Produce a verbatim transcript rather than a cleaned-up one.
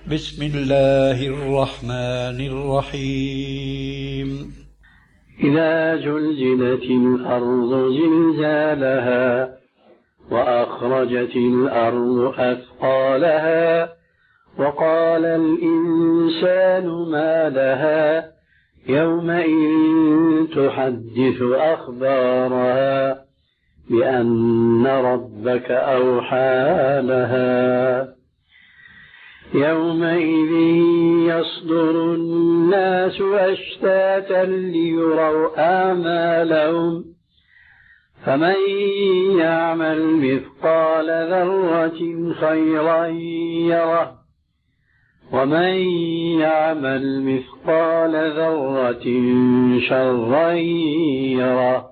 بسم الله الرحمن الرحيم إذا زلزلت الأرض زلزالها وأخرجت الأرض أثقالها وقال الإنسان ما لها يومئذ تحدث أخبارها بأن ربك أوحى لها يومئذ يصدر الناس أشتاتا ليروا أعمالهم فمن يعمل مثقال ذرة خيرا يره ومن يعمل مثقال ذرة شرا يره